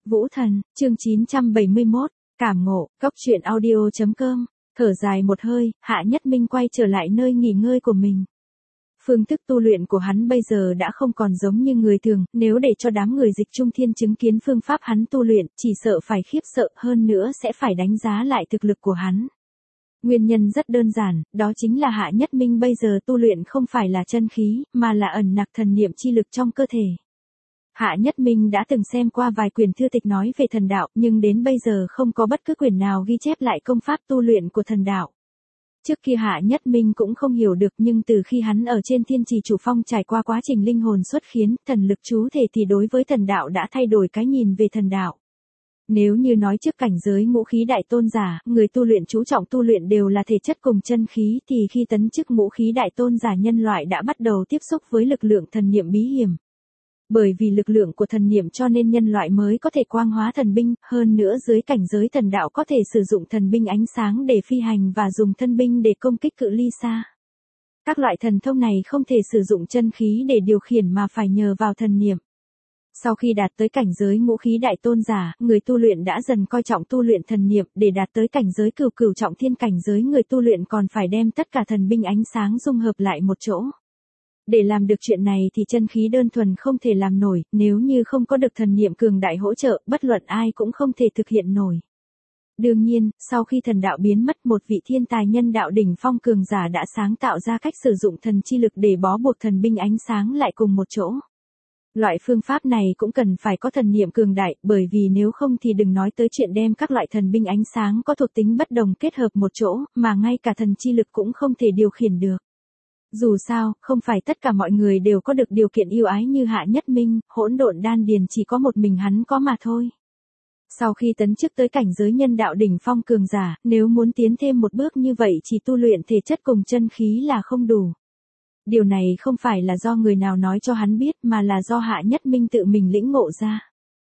Vũ Thần, chương 971, cảm ngộ, góc truyện audio.com, thở dài một hơi, Hạ Nhất Minh quay trở lại nơi nghỉ ngơi của mình. Phương thức tu luyện của hắn bây giờ đã không còn giống như người thường, nếu để cho đám người Dịch Trung Thiên chứng kiến phương pháp hắn tu luyện, chỉ sợ phải khiếp sợ, hơn nữa sẽ phải đánh giá lại thực lực của hắn. Nguyên nhân rất đơn giản, đó chính là Hạ Nhất Minh bây giờ tu luyện không phải là chân khí, mà là ẩn nặc thần niệm chi lực trong cơ thể. Hạ Nhất Minh đã từng xem qua vài quyển thư tịch nói về thần đạo, nhưng đến bây giờ không có bất cứ quyển nào ghi chép lại công pháp tu luyện của thần đạo. Trước kia Hạ Nhất Minh cũng không hiểu được, nhưng từ khi hắn ở trên Thiên Trì Chủ Phong trải qua quá trình linh hồn xuất khiến, thần lực chú thể thì đối với thần đạo đã thay đổi cái nhìn về thần đạo. Nếu như nói trước cảnh giới ngũ khí đại tôn giả, người tu luyện chú trọng tu luyện đều là thể chất cùng chân khí, thì khi tấn chức ngũ khí đại tôn giả nhân loại đã bắt đầu tiếp xúc với lực lượng thần niệm bí hiểm. Bởi vì lực lượng của thần niệm cho nên nhân loại mới có thể quang hóa thần binh, hơn nữa dưới cảnh giới thần đạo có thể sử dụng thần binh ánh sáng để phi hành và dùng thân binh để công kích cự ly xa. Các loại thần thông này không thể sử dụng chân khí để điều khiển mà phải nhờ vào thần niệm. Sau khi đạt tới cảnh giới ngũ khí đại tôn giả, người tu luyện đã dần coi trọng tu luyện thần niệm, để đạt tới cảnh giới cửu cửu trọng thiên cảnh giới, người tu luyện còn phải đem tất cả thần binh ánh sáng dung hợp lại một chỗ. Để làm được chuyện này thì chân khí đơn thuần không thể làm nổi, nếu như không có được thần niệm cường đại hỗ trợ, bất luận ai cũng không thể thực hiện nổi. Đương nhiên, sau khi thần đạo biến mất, một vị thiên tài nhân đạo đỉnh phong cường giả đã sáng tạo ra cách sử dụng thần chi lực để bó buộc thần binh ánh sáng lại cùng một chỗ. Loại phương pháp này cũng cần phải có thần niệm cường đại, bởi vì nếu không thì đừng nói tới chuyện đem các loại thần binh ánh sáng có thuộc tính bất đồng kết hợp một chỗ, mà ngay cả thần chi lực cũng không thể điều khiển được. Dù sao, không phải tất cả mọi người đều có được điều kiện ưu ái như Hạ Nhất Minh, hỗn độn đan điền chỉ có một mình hắn có mà thôi. Sau khi tấn chức tới cảnh giới nhân đạo đỉnh phong cường giả, nếu muốn tiến thêm một bước như vậy chỉ tu luyện thể chất cùng chân khí là không đủ. Điều này không phải là do người nào nói cho hắn biết mà là do Hạ Nhất Minh tự mình lĩnh ngộ ra.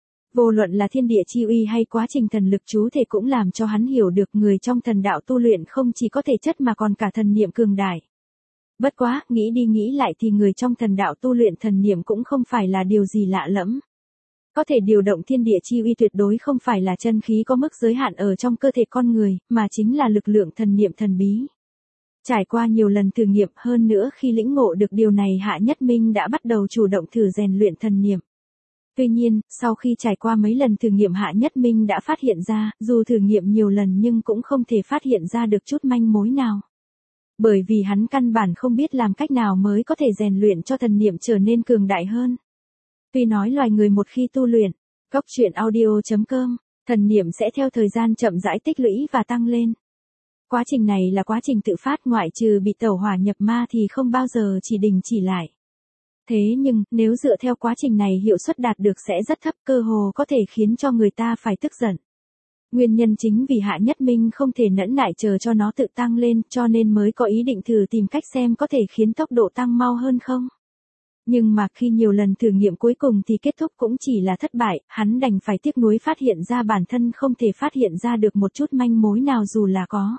Vô luận là thiên địa chi uy hay quá trình thần lực chú thể cũng làm cho hắn hiểu được người trong thần đạo tu luyện không chỉ có thể chất mà còn cả thần niệm cường đại. Bất quá, nghĩ đi nghĩ lại thì người trong thần đạo tu luyện thần niệm cũng không phải là điều gì lạ lẫm. Có thể điều động thiên địa chi uy tuyệt đối không phải là chân khí có mức giới hạn ở trong cơ thể con người, mà chính là lực lượng thần niệm thần bí. Trải qua nhiều lần thử nghiệm, hơn nữa khi lĩnh ngộ được điều này, Hạ Nhất Minh đã bắt đầu chủ động thử rèn luyện thần niệm. Tuy nhiên, sau khi trải qua mấy lần thử nghiệm, Hạ Nhất Minh đã phát hiện ra, dù thử nghiệm nhiều lần nhưng cũng không thể phát hiện ra được chút manh mối nào. Bởi vì hắn căn bản không biết làm cách nào mới có thể rèn luyện cho thần niệm trở nên cường đại hơn. Tuy nói loài người một khi tu luyện, góc truyện audio.com, thần niệm sẽ theo thời gian chậm rãi tích lũy và tăng lên. Quá trình này là quá trình tự phát, ngoại trừ bị tẩu hỏa nhập ma thì không bao giờ chỉ đình chỉ lại. Thế nhưng, nếu dựa theo quá trình này hiệu suất đạt được sẽ rất thấp, cơ hồ có thể khiến cho người ta phải tức giận. Nguyên nhân chính vì Hạ Nhất Minh không thể nhẫn nại chờ cho nó tự tăng lên, cho nên mới có ý định thử tìm cách xem có thể khiến tốc độ tăng mau hơn không. Nhưng mà khi nhiều lần thử nghiệm cuối cùng thì kết thúc cũng chỉ là thất bại, hắn đành phải tiếc nuối phát hiện ra bản thân không thể phát hiện ra được một chút manh mối nào dù là có.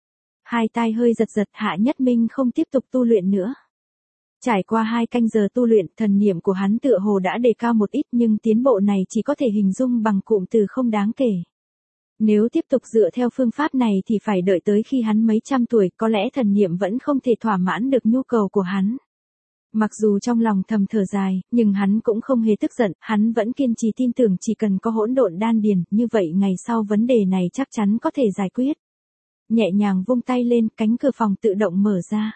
Hai tai hơi giật giật, Hạ Nhất Minh không tiếp tục tu luyện nữa. Trải qua 2 canh giờ tu luyện, thần niệm của hắn tựa hồ đã đề cao một ít, nhưng tiến bộ này chỉ có thể hình dung bằng cụm từ không đáng kể. Nếu tiếp tục dựa theo phương pháp này thì phải đợi tới khi hắn mấy trăm tuổi, có lẽ thần niệm vẫn không thể thỏa mãn được nhu cầu của hắn. Mặc dù trong lòng thầm thở dài, nhưng hắn cũng không hề tức giận, hắn vẫn kiên trì tin tưởng chỉ cần có hỗn độn đan điền, như vậy ngày sau vấn đề này chắc chắn có thể giải quyết. Nhẹ nhàng vung tay lên, cánh cửa phòng tự động mở ra.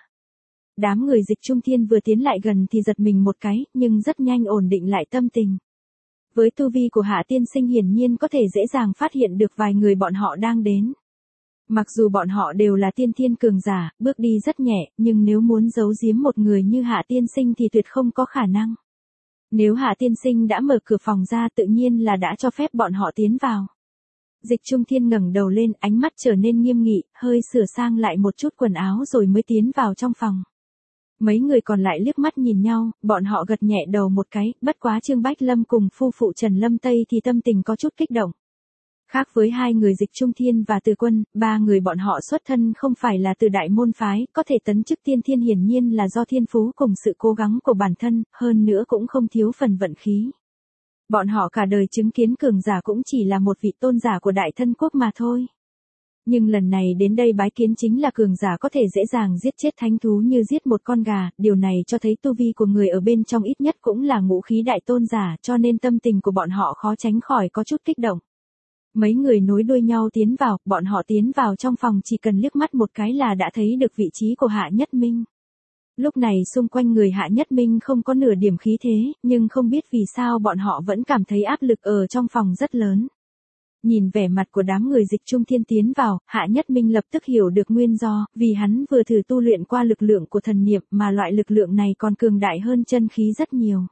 Đám người Dịch Trung Thiên vừa tiến lại gần thì giật mình một cái, nhưng rất nhanh ổn định lại tâm tình. Với tu vi của Hạ tiên sinh hiển nhiên có thể dễ dàng phát hiện được vài người bọn họ đang đến. Mặc dù bọn họ đều là tiên thiên cường giả, bước đi rất nhẹ, nhưng nếu muốn giấu giếm một người như Hạ tiên sinh thì tuyệt không có khả năng. Nếu Hạ tiên sinh đã mở cửa phòng ra tự nhiên là đã cho phép bọn họ tiến vào. Dịch Trung Thiên ngẩng đầu lên, ánh mắt trở nên nghiêm nghị, hơi sửa sang lại một chút quần áo rồi mới tiến vào trong phòng. Mấy người còn lại liếc mắt nhìn nhau, bọn họ gật nhẹ đầu một cái, bất quá Trương Bách Lâm cùng phu phụ Trần Lâm Tây thì tâm tình có chút kích động. Khác với 2 người Dịch Trung Thiên và Từ Quân, 3 người bọn họ xuất thân không phải là từ đại môn phái, có thể tấn chức tiên thiên hiển nhiên là do thiên phú cùng sự cố gắng của bản thân, hơn nữa cũng không thiếu phần vận khí. Bọn họ cả đời chứng kiến cường giả cũng chỉ là một vị tôn giả của Đại Thân Quốc mà thôi. Nhưng lần này đến đây bái kiến chính là cường giả có thể dễ dàng giết chết thánh thú như giết một con gà, điều này cho thấy tu vi của người ở bên trong ít nhất cũng là ngũ khí đại tôn giả, cho nên tâm tình của bọn họ khó tránh khỏi có chút kích động. Mấy người nối đuôi nhau tiến vào, bọn họ tiến vào trong phòng chỉ cần liếc mắt một cái là đã thấy được vị trí của Hạ Nhất Minh. Lúc này xung quanh người Hạ Nhất Minh không có nửa điểm khí thế, nhưng không biết vì sao bọn họ vẫn cảm thấy áp lực ở trong phòng rất lớn. Nhìn vẻ mặt của đám người Dịch Trung Thiên tiến vào, Hạ Nhất Minh lập tức hiểu được nguyên do, vì hắn vừa thử tu luyện qua lực lượng của thần niệm mà loại lực lượng này còn cường đại hơn chân khí rất nhiều.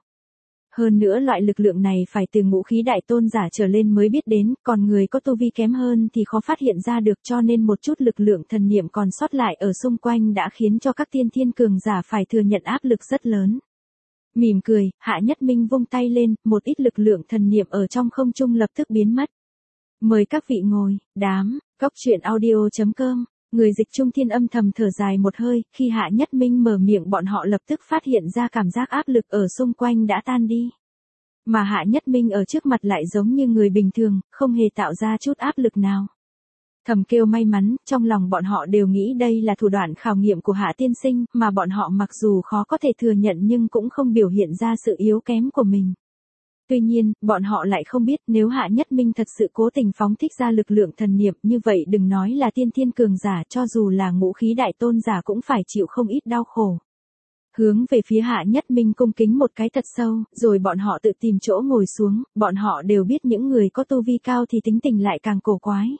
Hơn nữa loại lực lượng này phải từ ngũ khí đại tôn giả trở lên mới biết đến, còn người có tu vi kém hơn thì khó phát hiện ra được, cho nên một chút lực lượng thần niệm còn sót lại ở xung quanh đã khiến cho các tiên thiên cường giả phải thừa nhận áp lực rất lớn. Mỉm cười, Hạ Nhất Minh vung tay lên, một ít lực lượng thần niệm ở trong không trung lập tức biến mất. Mời các vị ngồi, đám, Cốc Truyện Audio.com. Người Dịch Trung Thiên âm thầm thở dài một hơi, khi Hạ Nhất Minh mở miệng bọn họ lập tức phát hiện ra cảm giác áp lực ở xung quanh đã tan đi. Mà Hạ Nhất Minh ở trước mặt lại giống như người bình thường, không hề tạo ra chút áp lực nào. Thầm kêu may mắn, trong lòng bọn họ đều nghĩ đây là thủ đoạn khảo nghiệm của Hạ tiên sinh, mà bọn họ mặc dù khó có thể thừa nhận nhưng cũng không biểu hiện ra sự yếu kém của mình. Tuy nhiên, bọn họ lại không biết nếu Hạ Nhất Minh thật sự cố tình phóng thích ra lực lượng thần niệm như vậy đừng nói là tiên thiên cường giả, cho dù là ngũ khí đại tôn giả cũng phải chịu không ít đau khổ. Hướng về phía Hạ Nhất Minh cung kính một cái thật sâu, rồi bọn họ tự tìm chỗ ngồi xuống, bọn họ đều biết những người có tu vi cao thì tính tình lại càng cổ quái.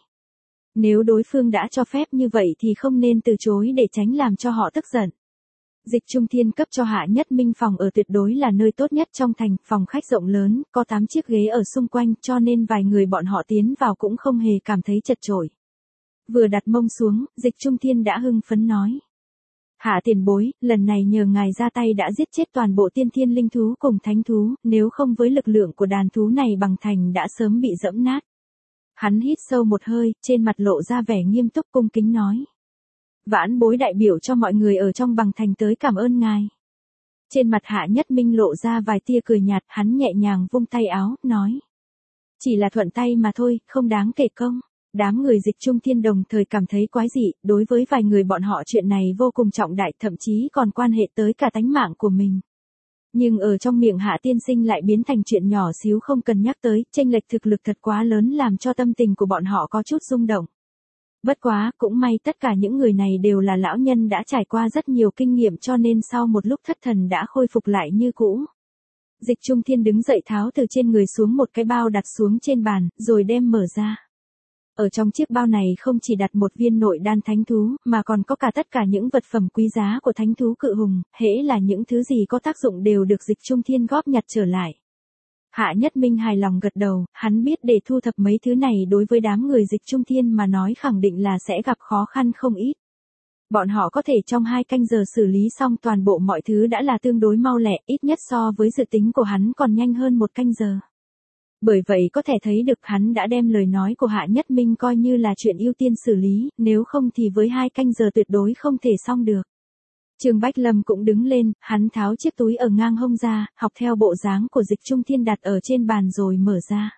Nếu đối phương đã cho phép như vậy thì không nên từ chối để tránh làm cho họ tức giận. Dịch Trung Thiên cấp cho Hạ Nhất Minh phòng ở tuyệt đối là nơi tốt nhất trong thành, phòng khách rộng lớn, có 8 chiếc ghế ở xung quanh, cho nên vài người bọn họ tiến vào cũng không hề cảm thấy chật chội. Vừa đặt mông xuống, Dịch Trung Thiên đã hưng phấn nói. Hạ tiền bối, lần này nhờ ngài ra tay đã giết chết toàn bộ tiên thiên linh thú cùng thánh thú, nếu không với lực lượng của đàn thú này bằng thành đã sớm bị dẫm nát. Hắn hít sâu một hơi, trên mặt lộ ra vẻ nghiêm túc cung kính nói. Vãn bối đại biểu cho mọi người ở trong bằng thành tới cảm ơn ngài. Trên mặt Hạ Nhất Minh lộ ra vài tia cười nhạt, hắn nhẹ nhàng vung tay áo, nói. Chỉ là thuận tay mà thôi, không đáng kể công. Đám người Dịch Trung Thiên đồng thời cảm thấy quái dị, đối với vài người bọn họ chuyện này vô cùng trọng đại, thậm chí còn quan hệ tới cả tánh mạng của mình. Nhưng ở trong miệng Hạ tiên sinh lại biến thành chuyện nhỏ xíu không cần nhắc tới, chênh lệch thực lực thật quá lớn làm cho tâm tình của bọn họ có chút rung động. Bất quá, cũng may tất cả những người này đều là lão nhân đã trải qua rất nhiều kinh nghiệm cho nên sau một lúc thất thần đã khôi phục lại như cũ. Dịch Trung Thiên đứng dậy tháo từ trên người xuống một cái bao đặt xuống trên bàn, rồi đem mở ra. Ở trong chiếc bao này không chỉ đặt một viên nội đan thánh thú, mà còn có cả tất cả những vật phẩm quý giá của thánh thú cự hùng, hễ là những thứ gì có tác dụng đều được Dịch Trung Thiên góp nhặt trở lại. Hạ Nhất Minh hài lòng gật đầu, hắn biết để thu thập mấy thứ này đối với đám người Dịch Trung Thiên mà nói khẳng định là sẽ gặp khó khăn không ít. Bọn họ có thể trong 2 canh giờ xử lý xong toàn bộ mọi thứ đã là tương đối mau lẹ, ít nhất so với dự tính của hắn còn nhanh hơn 1 canh giờ. Bởi vậy có thể thấy được hắn đã đem lời nói của Hạ Nhất Minh coi như là chuyện ưu tiên xử lý, nếu không thì với 2 canh giờ tuyệt đối không thể xong được. Trương Bách Lâm cũng đứng lên, hắn tháo chiếc túi ở ngang hông ra, học theo bộ dáng của Dịch Trung Thiên đặt ở trên bàn rồi mở ra.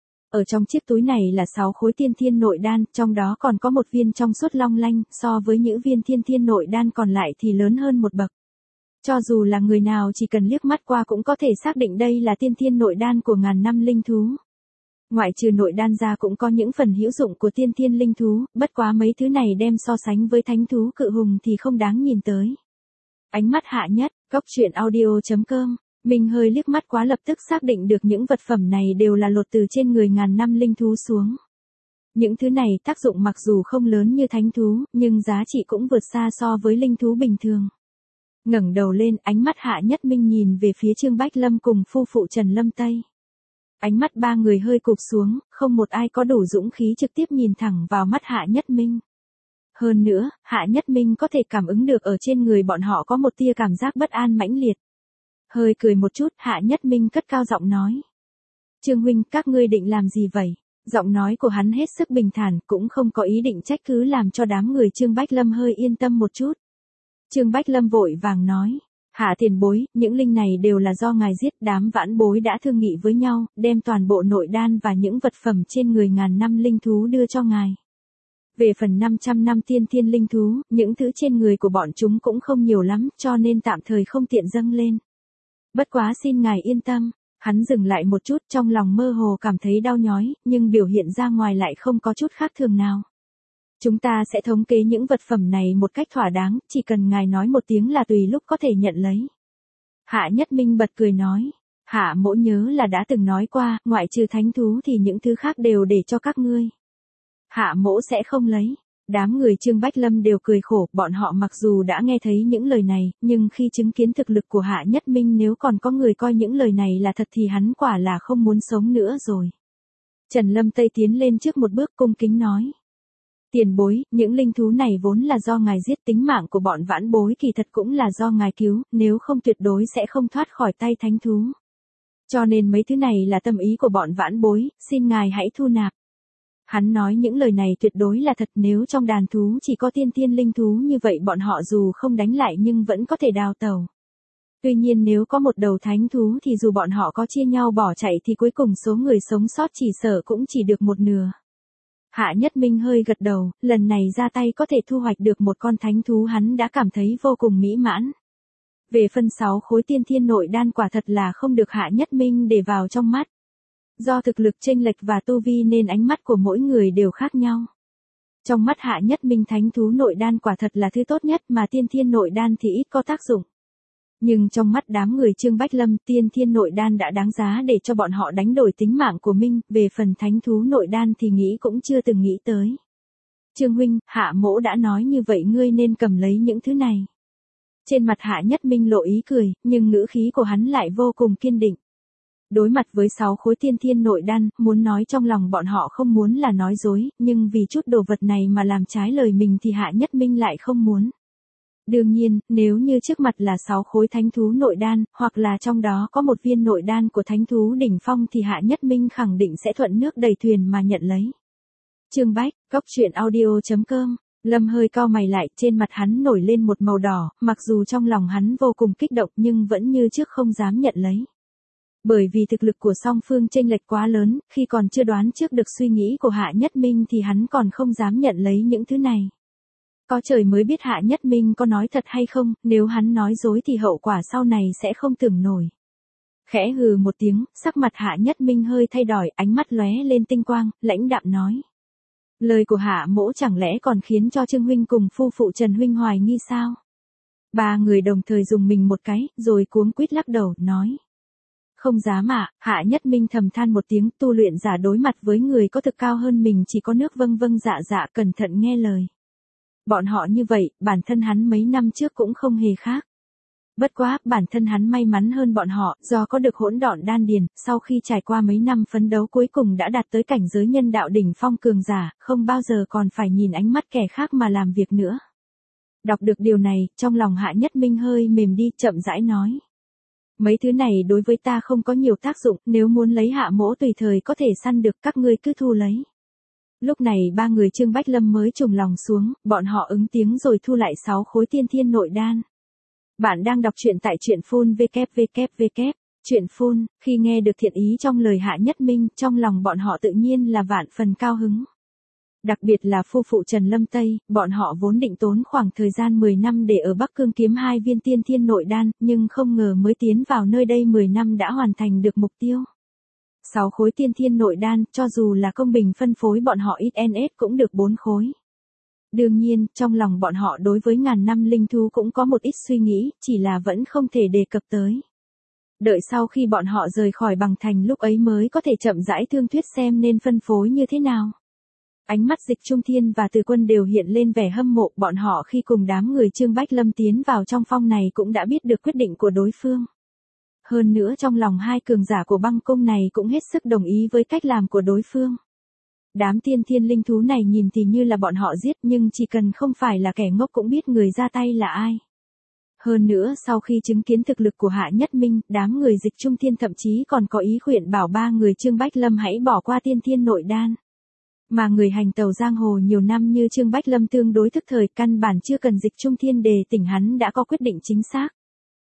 Ở trong chiếc túi này là 6 khối tiên thiên nội đan, trong đó còn có một viên trong suốt long lanh, so với những viên tiên thiên nội đan còn lại thì lớn hơn một bậc. Cho dù là người nào chỉ cần liếc mắt qua cũng có thể xác định đây là tiên thiên nội đan của ngàn năm linh thú. Ngoại trừ nội đan ra cũng có những phần hữu dụng của tiên thiên linh thú, bất quá mấy thứ này đem so sánh với thánh thú cự hùng thì không đáng nhìn tới. Ánh mắt Hạ Nhất, Cốc Truyện Audio.com, mình hơi liếc mắt quá lập tức xác định được những vật phẩm này đều là lột từ trên người ngàn năm linh thú xuống. Những thứ này tác dụng mặc dù không lớn như thánh thú, nhưng giá trị cũng vượt xa so với linh thú bình thường. Ngẩng đầu lên, ánh mắt Hạ Nhất Minh nhìn về phía Trương Bách Lâm cùng phu phụ Trần Lâm Tây. Ánh mắt ba người hơi cụp xuống, không một ai có đủ dũng khí trực tiếp nhìn thẳng vào mắt Hạ Nhất Minh. Hơn nữa, Hạ Nhất Minh có thể cảm ứng được ở trên người bọn họ có một tia cảm giác bất an mãnh liệt. Hơi cười một chút, Hạ Nhất Minh cất cao giọng nói. Trương huynh, các ngươi định làm gì vậy? Giọng nói của hắn hết sức bình thản, cũng không có ý định trách cứ làm cho đám người Trương Bách Lâm hơi yên tâm một chút. Trương Bách Lâm vội vàng nói. Hạ tiền bối, những linh này đều là do ngài giết, đám vãn bối đã thương nghị với nhau, đem toàn bộ nội đan và những vật phẩm trên người ngàn năm linh thú đưa cho ngài. Về phần 500 năm tiên thiên linh thú, những thứ trên người của bọn chúng cũng không nhiều lắm, cho nên tạm thời không tiện dâng lên. Bất quá xin ngài yên tâm. Hắn dừng lại một chút, trong lòng mơ hồ cảm thấy đau nhói, nhưng biểu hiện ra ngoài lại không có chút khác thường nào. Chúng ta sẽ thống kê những vật phẩm này một cách thỏa đáng, chỉ cần ngài nói một tiếng là tùy lúc có thể nhận lấy. Hạ Nhất Minh bật cười nói. Hạ mỗ nhớ là đã từng nói qua, ngoại trừ thánh thú thì những thứ khác đều để cho các ngươi. Hạ mỗ sẽ không lấy. Đám người Trương Bách Lâm đều cười khổ, bọn họ mặc dù đã nghe thấy những lời này, nhưng khi chứng kiến thực lực của Hạ Nhất Minh nếu còn có người coi những lời này là thật thì hắn quả là không muốn sống nữa rồi. Trần Lâm Tây tiến lên trước một bước cung kính nói. Tiền bối, những linh thú này vốn là do ngài giết, tính mạng của bọn vãn bối kỳ thật cũng là do ngài cứu, nếu không tuyệt đối sẽ không thoát khỏi tay thánh thú. Cho nên mấy thứ này là tâm ý của bọn vãn bối, xin ngài hãy thu nạp. Hắn nói những lời này tuyệt đối là thật, nếu trong đàn thú chỉ có tiên thiên linh thú như vậy bọn họ dù không đánh lại nhưng vẫn có thể đào tẩu. Tuy nhiên nếu có một đầu thánh thú thì dù bọn họ có chia nhau bỏ chạy thì cuối cùng số người sống sót chỉ sợ cũng chỉ được một nửa. Hạ Nhất Minh hơi gật đầu, lần này ra tay có thể thu hoạch được một con thánh thú hắn đã cảm thấy vô cùng mỹ mãn. Về phân 6 khối tiên thiên nội đan quả thật là không được Hạ Nhất Minh để vào trong mắt. Do thực lực chênh lệch và tu vi nên ánh mắt của mỗi người đều khác nhau. Trong mắt Hạ Nhất Minh thánh thú nội đan quả thật là thứ tốt nhất mà tiên thiên nội đan thì ít có tác dụng. Nhưng trong mắt đám người Trương Bách Lâm tiên thiên nội đan đã đáng giá để cho bọn họ đánh đổi tính mạng của mình, về phần thánh thú nội đan thì nghĩ cũng chưa từng nghĩ tới. Trương huynh, Hạ mỗ đã nói như vậy ngươi nên cầm lấy những thứ này. Trên mặt Hạ Nhất Minh lộ ý cười, nhưng ngữ khí của hắn lại vô cùng kiên định. Đối mặt với 6 khối tiên thiên nội đan, muốn nói trong lòng bọn họ không muốn là nói dối, nhưng vì chút đồ vật này mà làm trái lời mình thì Hạ Nhất Minh lại không muốn. Đương nhiên, nếu như trước mặt là 6 khối thánh thú nội đan, hoặc là trong đó có một viên nội đan của thánh thú đỉnh phong thì Hạ Nhất Minh khẳng định sẽ thuận nước đầy thuyền mà nhận lấy. Chương Bách, Goctruyện.audio.com. Lâm hơi cau mày lại, trên mặt hắn nổi lên một màu đỏ, mặc dù trong lòng hắn vô cùng kích động nhưng vẫn như trước không dám nhận lấy. Bởi vì thực lực của song phương chênh lệch quá lớn, khi còn chưa đoán trước được suy nghĩ của Hạ Nhất Minh thì hắn còn không dám nhận lấy những thứ này. Có trời mới biết Hạ Nhất Minh có nói thật hay không, nếu hắn nói dối thì hậu quả sau này sẽ không tưởng nổi. Khẽ hừ một tiếng, sắc mặt Hạ Nhất Minh hơi thay đổi, ánh mắt lóe lên tinh quang, lãnh đạm nói. Lời của Hạ mỗ chẳng lẽ còn khiến cho Trương huynh cùng phu phụ Trần huynh hoài nghi sao? Ba người đồng thời dùng mình một cái, rồi cuống quýt lắc đầu, nói. Không dám ạ, Hạ Nhất Minh thầm than một tiếng, tu luyện giả đối mặt với người có thực cao hơn mình chỉ có nước vâng vâng dạ dạ cẩn thận nghe lời. Bọn họ như vậy, bản thân hắn mấy năm trước cũng không hề khác. Bất quá, bản thân hắn may mắn hơn bọn họ, do có được hỗn độn đan điền, sau khi trải qua mấy năm phấn đấu cuối cùng đã đạt tới cảnh giới nhân đạo đỉnh phong cường giả, không bao giờ còn phải nhìn ánh mắt kẻ khác mà làm việc nữa. Đọc được điều này, trong lòng Hạ Nhất Minh hơi mềm đi, chậm rãi nói. Mấy thứ này đối với ta không có nhiều tác dụng, nếu muốn lấy Hạ mỗ tùy thời có thể săn được, các ngươi cứ thu lấy. Lúc này ba người Trương Bách Lâm mới trùng lòng xuống, bọn họ ứng tiếng rồi thu lại 6 khối tiên thiên nội đan. Bạn đang đọc truyện tại truyện phun www. Truyện phun, khi nghe được thiện ý trong lời Hạ Nhất Minh, trong lòng bọn họ tự nhiên là vạn phần cao hứng. Đặc biệt là phu phụ Trần Lâm Tây, bọn họ vốn định tốn khoảng thời gian 10 năm để ở Bắc Cương kiếm 2 viên tiên thiên nội đan, nhưng không ngờ mới tiến vào nơi đây 10 năm đã hoàn thành được mục tiêu. 6 khối tiên thiên nội đan, cho dù là công bình phân phối bọn họ ít NS cũng được 4 khối. Đương nhiên, trong lòng bọn họ đối với ngàn năm linh thú cũng có một ít suy nghĩ, chỉ là vẫn không thể đề cập tới. Đợi sau khi bọn họ rời khỏi Bằng Thành lúc ấy mới có thể chậm rãi thương thuyết xem nên phân phối như thế nào. Ánh mắt Dịch Trung Thiên và Từ Quân đều hiện lên vẻ hâm mộ, bọn họ khi cùng đám người Trương Bách Lâm tiến vào trong phong này cũng đã biết được quyết định của đối phương. Hơn nữa trong lòng hai cường giả của băng cung này cũng hết sức đồng ý với cách làm của đối phương. Đám tiên thiên linh thú này nhìn thì như là bọn họ giết nhưng chỉ cần không phải là kẻ ngốc cũng biết người ra tay là ai. Hơn nữa sau khi chứng kiến thực lực của Hạ Nhất Minh, đám người Dịch Trung Thiên thậm chí còn có ý khuyên bảo ba người Trương Bách Lâm hãy bỏ qua tiên thiên nội đan. Mà người hành tàu giang hồ nhiều năm như Trương Bách Lâm tương đối thức thời, căn bản chưa cần Dịch Trung Thiên đề tỉnh hắn đã có quyết định chính xác.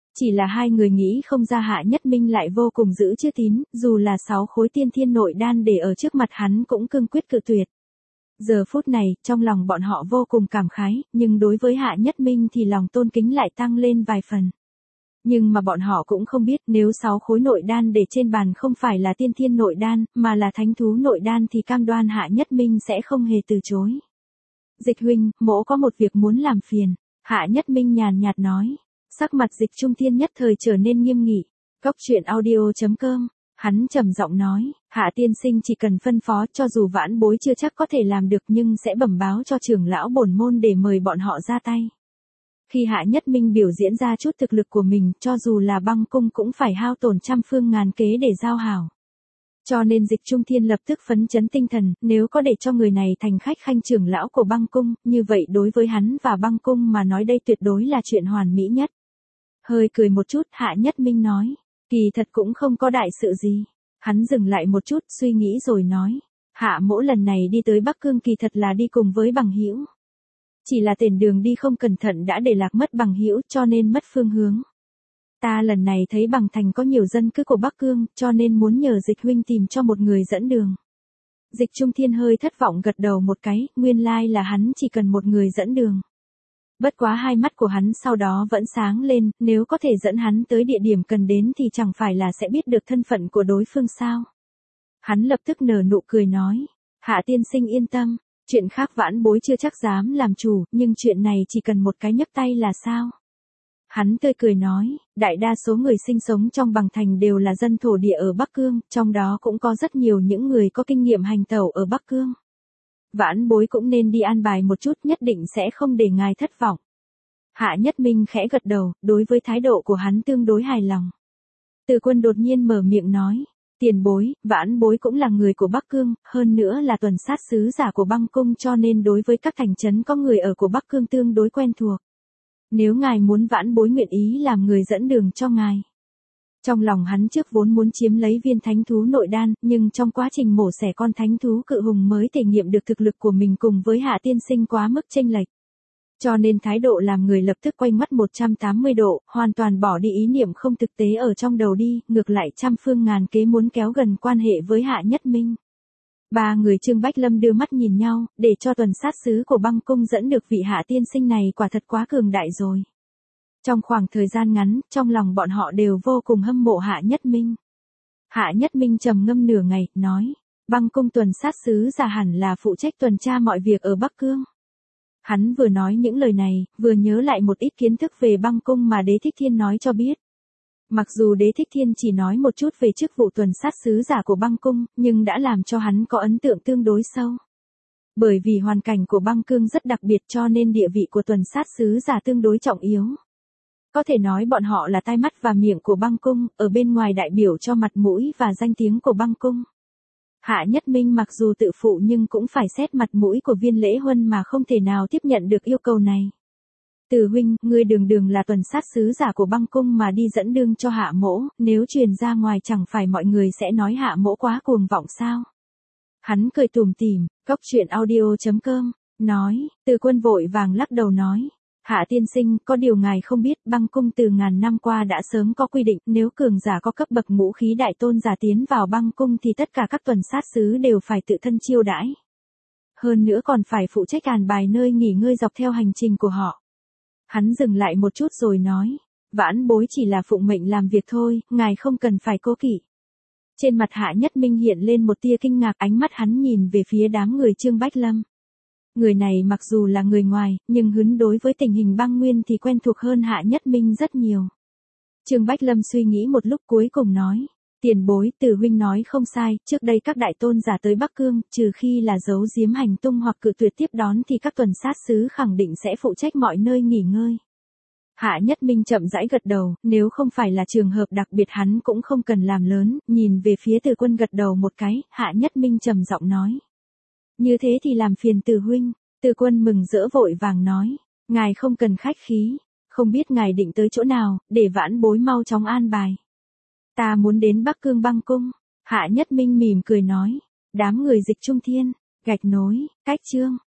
Chỉ là hai người nghĩ không ra Hạ Nhất Minh lại vô cùng giữ chữ tín, dù là 6 khối tiên thiên nội đan để ở trước mặt hắn cũng cương quyết cự tuyệt. Giờ phút này, trong lòng bọn họ vô cùng cảm khái, nhưng đối với Hạ Nhất Minh thì lòng tôn kính lại tăng lên vài phần. Nhưng mà bọn họ cũng không biết nếu 6 khối nội đan để trên bàn không phải là tiên thiên nội đan, mà là thánh thú nội đan thì cam đoan Hạ Nhất Minh sẽ không hề từ chối. Dịch huynh, mỗ có một việc muốn làm phiền. Hạ Nhất Minh nhàn nhạt nói. Sắc mặt Dịch Trung Thiên nhất thời trở nên nghiêm nghị. Cốc truyện audio.com. Hắn trầm giọng nói, Hạ tiên sinh chỉ cần phân phó, cho dù vãn bối chưa chắc có thể làm được nhưng sẽ bẩm báo cho trưởng lão bổn môn để mời bọn họ ra tay. Khi Hạ Nhất Minh biểu diễn ra chút thực lực của mình, cho dù là băng cung cũng phải hao tổn trăm phương ngàn kế để giao hảo. Cho nên Dịch Trung Thiên lập tức phấn chấn tinh thần, nếu có để cho người này thành khách khanh trưởng lão của băng cung, như vậy đối với hắn và băng cung mà nói đây tuyệt đối là chuyện hoàn mỹ nhất. Hơi cười một chút, Hạ Nhất Minh nói, kỳ thật cũng không có đại sự gì. Hắn dừng lại một chút, suy nghĩ rồi nói, Hạ mỗ lần này đi tới Bắc Cương kỳ thật là đi cùng với bằng hữu. Chỉ là tiền đường đi không cẩn thận đã để lạc mất bằng hữu cho nên mất phương hướng. Ta lần này thấy bằng thành có nhiều dân cư của Bắc Cương, cho nên muốn nhờ Dịch huynh tìm cho một người dẫn đường. Dịch Trung Thiên hơi thất vọng gật đầu một cái, nguyên lai là hắn chỉ cần một người dẫn đường. Bất quá hai mắt của hắn sau đó vẫn sáng lên, nếu có thể dẫn hắn tới địa điểm cần đến thì chẳng phải là sẽ biết được thân phận của đối phương sao. Hắn lập tức nở nụ cười nói, Hạ tiên sinh yên tâm, chuyện khác vãn bối chưa chắc dám làm chủ, nhưng chuyện này chỉ cần một cái nhấc tay là sao. Hắn tươi cười nói, đại đa số người sinh sống trong bằng thành đều là dân thổ địa ở Bắc Cương, trong đó cũng có rất nhiều những người có kinh nghiệm hành tẩu ở Bắc Cương. Vãn bối cũng nên đi an bài một chút, nhất định sẽ không để ngài thất vọng. Hạ Nhất Minh khẽ gật đầu, đối với thái độ của hắn tương đối hài lòng. Từ Quân đột nhiên mở miệng nói, tiền bối, vãn bối cũng là người của Bắc Cương, hơn nữa là tuần sát sứ giả của băng cung cho nên đối với các thành trấn có người ở của Bắc Cương tương đối quen thuộc. Nếu ngài muốn vãn bối nguyện ý làm người dẫn đường cho ngài. Trong lòng hắn trước vốn muốn chiếm lấy viên thánh thú nội đan, nhưng trong quá trình mổ xẻ con thánh thú cự hùng mới thể nghiệm được thực lực của mình cùng với Hạ tiên sinh quá mức chênh lệch. Cho nên thái độ làm người lập tức quay mắt 180 độ, hoàn toàn bỏ đi ý niệm không thực tế ở trong đầu đi, ngược lại trăm phương ngàn kế muốn kéo gần quan hệ với Hạ Nhất Minh. Ba người Trương Bách Lâm đưa mắt nhìn nhau, để cho tuần sát sứ của băng cung dẫn được vị Hạ tiên sinh này quả thật quá cường đại rồi. Trong khoảng thời gian ngắn, trong lòng bọn họ đều vô cùng hâm mộ Hạ Nhất Minh. Hạ Nhất Minh trầm ngâm nửa ngày, nói, băng cung tuần sát sứ giả hẳn là phụ trách tuần tra mọi việc ở Bắc Cương. Hắn vừa nói những lời này, vừa nhớ lại một ít kiến thức về băng cung mà Đế Thích Thiên nói cho biết. Mặc dù Đế Thích Thiên chỉ nói một chút về chức vụ tuần sát sứ giả của băng cung, nhưng đã làm cho hắn có ấn tượng tương đối sâu. Bởi vì hoàn cảnh của băng cương rất đặc biệt cho nên địa vị của tuần sát sứ giả tương đối trọng yếu. Có thể nói bọn họ là tai mắt và miệng của băng cung, ở bên ngoài đại biểu cho mặt mũi và danh tiếng của băng cung. Hạ Nhất Minh mặc dù tự phụ nhưng cũng phải xét mặt mũi của Viên Lễ Huân mà không thể nào tiếp nhận được yêu cầu này. Từ huynh, ngươi đường là tuần sát sứ giả của băng cung mà đi dẫn đường cho Hạ mỗ, nếu truyền ra ngoài chẳng phải mọi người sẽ nói Hạ mỗ quá cuồng vọng sao? Hắn cười tủm tỉm, cốc truyện audio.com, nói, Từ Quân vội vàng lắc đầu nói. Hạ tiên sinh, có điều ngài không biết, băng cung từ ngàn năm qua đã sớm có quy định, nếu cường giả có cấp bậc ngũ khí đại tôn giả tiến vào băng cung thì tất cả các tuần sát sứ đều phải tự thân chiêu đãi. Hơn nữa còn phải phụ trách an bài nơi nghỉ ngơi dọc theo hành trình của họ. Hắn dừng lại một chút rồi nói, vãn bối chỉ là phụng mệnh làm việc thôi, ngài không cần phải cố kỵ. Trên mặt Hạ Nhất Minh hiện lên một tia kinh ngạc, ánh mắt hắn nhìn về phía đám người Trương Bách Lâm. Người này mặc dù là người ngoài, nhưng hứng đối với tình hình băng nguyên thì quen thuộc hơn Hạ Nhất Minh rất nhiều. Trương Bách Lâm suy nghĩ một lúc cuối cùng nói, tiền bối, Từ huynh nói không sai, trước đây các đại tôn giả tới Bắc Cương, trừ khi là giấu giếm hành tung hoặc cự tuyệt tiếp đón thì các tuần sát sứ khẳng định sẽ phụ trách mọi nơi nghỉ ngơi. Hạ Nhất Minh chậm rãi gật đầu, nếu không phải là trường hợp đặc biệt hắn cũng không cần làm lớn, nhìn về phía Từ Quân gật đầu một cái, Hạ Nhất Minh trầm giọng nói. Như thế thì làm phiền Từ huynh. Từ Quân mừng rỡ vội vàng nói, ngài không cần khách khí, không biết ngài định tới chỗ nào, để vãn bối mau chóng an bài. Ta muốn đến Bắc Cương băng cung. Hạ Nhất Minh mỉm cười nói, đám người Dịch Trung Thiên, gạch nối, cách chương.